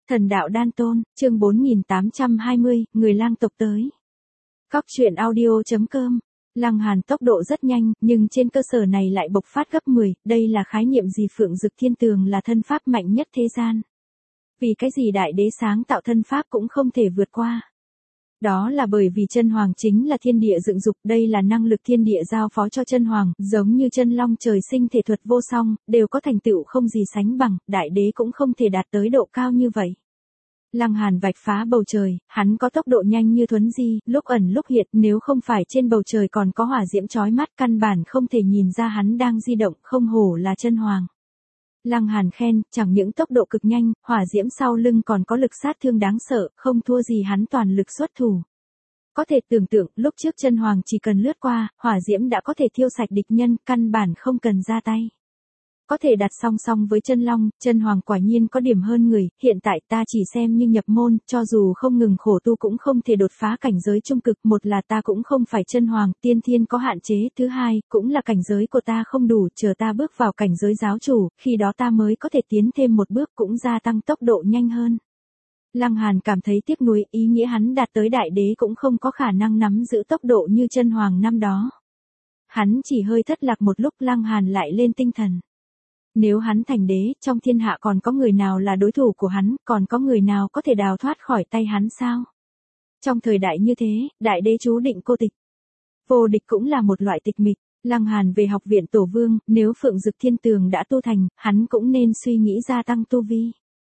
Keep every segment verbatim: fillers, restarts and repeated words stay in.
Thần đạo đan tôn, chương bốn nghìn tám trăm hai mươi, người lang tộc tới. Cóc truyện audio.com. Lăng Hàn tốc độ rất nhanh, nhưng trên cơ sở này lại bộc phát gấp mười, đây là khái niệm gì? Phượng Dực Thiên Tường là thân pháp mạnh nhất thế gian. Vì cái gì đại đế sáng tạo thân pháp cũng không thể vượt qua? Đó là bởi vì chân hoàng chính là thiên địa dựng dục, đây là năng lực thiên địa giao phó cho chân hoàng, giống như chân long trời sinh thể thuật vô song, đều có thành tựu không gì sánh bằng, đại đế cũng không thể đạt tới độ cao như vậy. Lăng Hàn vạch phá bầu trời, hắn có tốc độ nhanh như thuấn di, lúc ẩn lúc hiện, nếu không phải trên bầu trời còn có hỏa diễm chói mắt, căn bản không thể nhìn ra hắn đang di động, không hổ là chân hoàng. Lăng Hàn khen, chẳng những tốc độ cực nhanh, hỏa diễm sau lưng còn có lực sát thương đáng sợ, không thua gì hắn toàn lực xuất thủ. Có thể tưởng tượng, lúc trước chân hoàng chỉ cần lướt qua, hỏa diễm đã có thể thiêu sạch địch nhân, căn bản không cần ra tay. Có thể đặt song song với chân long, chân hoàng quả nhiên có điểm hơn người, hiện tại ta chỉ xem như nhập môn, cho dù không ngừng khổ tu cũng không thể đột phá cảnh giới trung cực, một là ta cũng không phải chân hoàng, tiên thiên có hạn chế, thứ hai, cũng là cảnh giới của ta không đủ, chờ ta bước vào cảnh giới giáo chủ, khi đó ta mới có thể tiến thêm một bước cũng gia tăng tốc độ nhanh hơn. Lăng Hàn cảm thấy tiếc nuối, ý nghĩa hắn đạt tới đại đế cũng không có khả năng nắm giữ tốc độ như chân hoàng năm đó. Hắn chỉ hơi thất lạc một lúc, Lăng Hàn lại lên tinh thần. Nếu hắn thành đế, trong thiên hạ còn có người nào là đối thủ của hắn, còn có người nào có thể đào thoát khỏi tay hắn sao? Trong thời đại như thế, đại đế chú định cô tịch. Vô địch cũng là một loại tịch mịch. Lăng Hàn về học viện Tổ Vương, nếu Phượng Dực Thiên Tường đã tu thành, hắn cũng nên suy nghĩ gia tăng tu vi.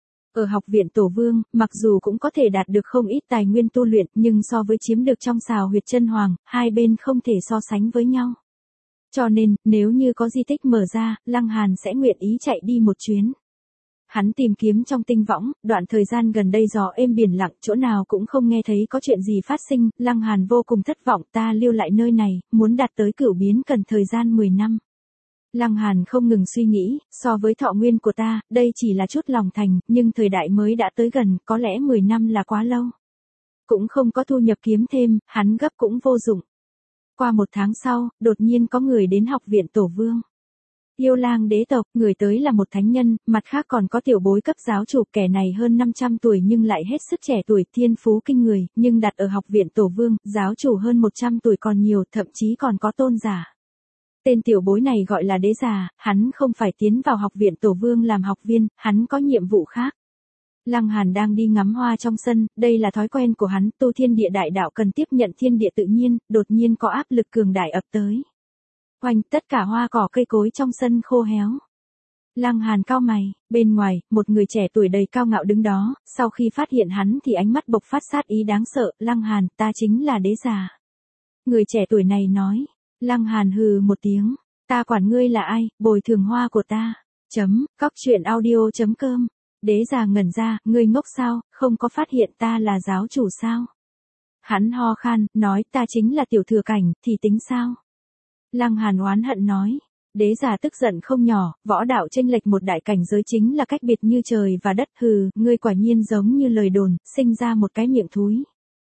Ở học viện Tổ Vương, mặc dù cũng có thể đạt được không ít tài nguyên tu luyện, nhưng so với chiếm được trong xào huyệt chân hoàng, hai bên không thể so sánh với nhau. Cho nên, nếu như có di tích mở ra, Lăng Hàn sẽ nguyện ý chạy đi một chuyến. Hắn tìm kiếm trong tinh võng, đoạn thời gian gần đây gió êm biển lặng, chỗ nào cũng không nghe thấy có chuyện gì phát sinh, Lăng Hàn vô cùng thất vọng, ta lưu lại nơi này, muốn đạt tới cửu biến cần thời gian mười năm. Lăng Hàn không ngừng suy nghĩ, so với thọ nguyên của ta, đây chỉ là chút lòng thành, nhưng thời đại mới đã tới gần, có lẽ mười năm là quá lâu. Cũng không có thu nhập kiếm thêm, hắn gấp cũng vô dụng. Qua một tháng sau, đột nhiên có người đến học viện Tổ Vương. Yêu Lang đế tộc, người tới là một thánh nhân, mặt khác còn có tiểu bối cấp giáo chủ, kẻ này hơn năm trăm tuổi nhưng lại hết sức trẻ tuổi, thiên phú kinh người, nhưng đặt ở học viện Tổ Vương, giáo chủ hơn một trăm tuổi còn nhiều, thậm chí còn có tôn giả. Tên tiểu bối này gọi là đế già, hắn không phải tiến vào học viện Tổ Vương làm học viên, hắn có nhiệm vụ khác. Lăng Hàn đang đi ngắm hoa trong sân, đây là thói quen của hắn, tu thiên địa đại đạo cần tiếp nhận thiên địa tự nhiên, đột nhiên có áp lực cường đại ập tới. Oanh, tất cả hoa cỏ cây cối trong sân khô héo. Lăng Hàn cau mày, bên ngoài, một người trẻ tuổi đầy cao ngạo đứng đó, sau khi phát hiện hắn thì ánh mắt bộc phát sát ý đáng sợ, Lăng Hàn, ta chính là đế già. Người trẻ tuổi này nói, Lăng Hàn hừ một tiếng, ta quản ngươi là ai, bồi thường hoa của ta. Chấm, cóc truyện audio.com. Đế già ngẩn ra, ngươi ngốc sao, không có phát hiện ta là giáo chủ sao? Hắn ho khan, nói ta chính là tiểu thừa cảnh, thì tính sao? Lăng Hàn oán hận nói, đế già tức giận không nhỏ, võ đạo chênh lệch một đại cảnh giới chính là cách biệt như trời và đất, hừ, ngươi quả nhiên giống như lời đồn, sinh ra một cái miệng thúi.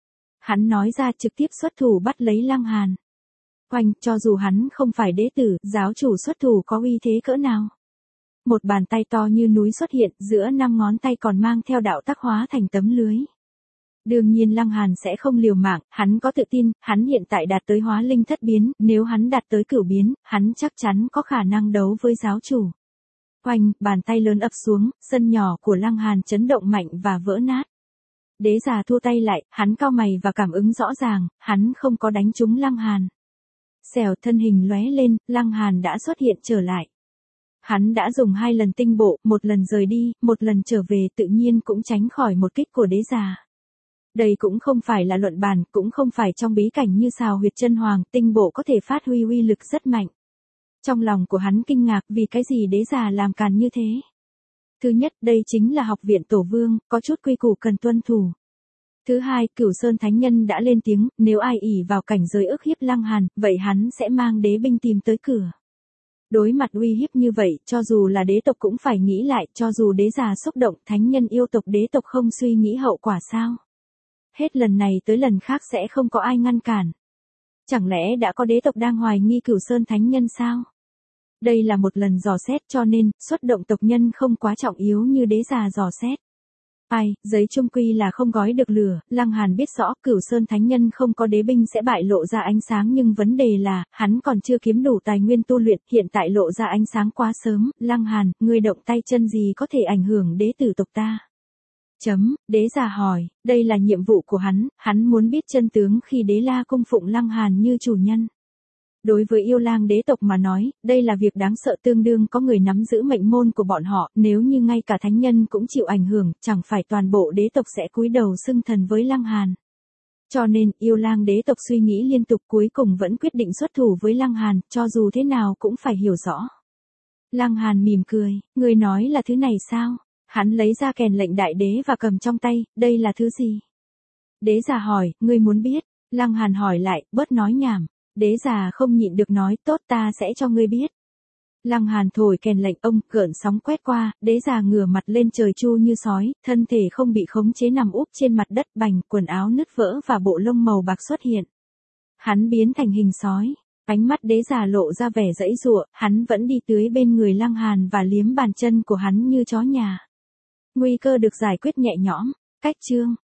Hắn nói ra trực tiếp xuất thủ bắt lấy Lăng Hàn. Oanh, cho dù hắn không phải đế tử, giáo chủ xuất thủ có uy thế cỡ nào? Một bàn tay to như núi xuất hiện, giữa năm ngón tay còn mang theo đạo tắc hóa thành tấm lưới. Đương nhiên Lăng Hàn sẽ không liều mạng, hắn có tự tin, hắn hiện tại đạt tới hóa linh thất biến, nếu hắn đạt tới cửu biến, hắn chắc chắn có khả năng đấu với giáo chủ. Oanh, bàn tay lớn ập xuống, sân nhỏ của Lăng Hàn chấn động mạnh và vỡ nát. Đế già thua tay lại, hắn cau mày và cảm ứng rõ ràng, hắn không có đánh trúng Lăng Hàn. Xèo, thân hình lóe lên, Lăng Hàn đã xuất hiện trở lại. Hắn đã dùng hai lần tinh bộ, một lần rời đi, một lần trở về, tự nhiên cũng tránh khỏi một kích của đế già. Đây cũng không phải là luận bàn, cũng không phải trong bí cảnh như xào huyệt chân hoàng, tinh bộ có thể phát huy uy lực rất mạnh. Trong lòng của hắn kinh ngạc vì cái gì đế già làm càn như thế. Thứ nhất, đây chính là học viện Tổ Vương, có chút quy củ cần tuân thủ. Thứ hai, Cửu Sơn Thánh Nhân đã lên tiếng, nếu ai ỷ vào cảnh giới ức hiếp Lăng Hàn, vậy hắn sẽ mang đế binh tìm tới cửa. Đối mặt uy hiếp như vậy, cho dù là đế tộc cũng phải nghĩ lại, cho dù đế già xúc động, thánh nhân yêu tộc đế tộc không suy nghĩ hậu quả sao? Hết lần này tới lần khác sẽ không có ai ngăn cản. Chẳng lẽ đã có đế tộc đang hoài nghi Cửu Sơn Thánh Nhân sao? Đây là một lần dò xét cho nên, xuất động tộc nhân không quá trọng yếu như đế già dò xét. Ai, giấy chung quy là không gói được lửa, Lăng Hàn biết rõ Cửu Sơn Thánh Nhân không có đế binh sẽ bại lộ ra ánh sáng nhưng vấn đề là, hắn còn chưa kiếm đủ tài nguyên tu luyện, hiện tại lộ ra ánh sáng quá sớm, Lăng Hàn, ngươi động tay chân gì có thể ảnh hưởng đế tử tộc ta? Chấm, đế già hỏi, đây là nhiệm vụ của hắn, hắn muốn biết chân tướng khi đế la cung phụng Lăng Hàn như chủ nhân. Đối với yêu lang đế tộc mà nói, đây là việc đáng sợ tương đương có người nắm giữ mệnh môn của bọn họ, nếu như ngay cả thánh nhân cũng chịu ảnh hưởng, chẳng phải toàn bộ đế tộc sẽ cúi đầu xưng thần với Lăng Hàn. Cho nên, yêu lang đế tộc suy nghĩ liên tục cuối cùng vẫn quyết định xuất thủ với Lăng Hàn, cho dù thế nào cũng phải hiểu rõ. Lăng Hàn mỉm cười, người nói là thứ này sao? Hắn lấy ra kèn lệnh đại đế và cầm trong tay, đây là thứ gì? Đế già hỏi, ngươi muốn biết? Lăng Hàn hỏi lại, bớt nói nhảm. Đế già không nhịn được nói, tốt ta sẽ cho ngươi biết. Lăng Hàn thổi kèn lệnh ông, gợn sóng quét qua, đế già ngửa mặt lên trời chu như sói, thân thể không bị khống chế nằm úp trên mặt đất bành, quần áo nứt vỡ và bộ lông màu bạc xuất hiện. Hắn biến thành hình sói, ánh mắt đế già lộ ra vẻ dãy giụa, hắn vẫn đi tưới bên người Lăng Hàn và liếm bàn chân của hắn như chó nhà. Nguy cơ được giải quyết nhẹ nhõm, cách chương.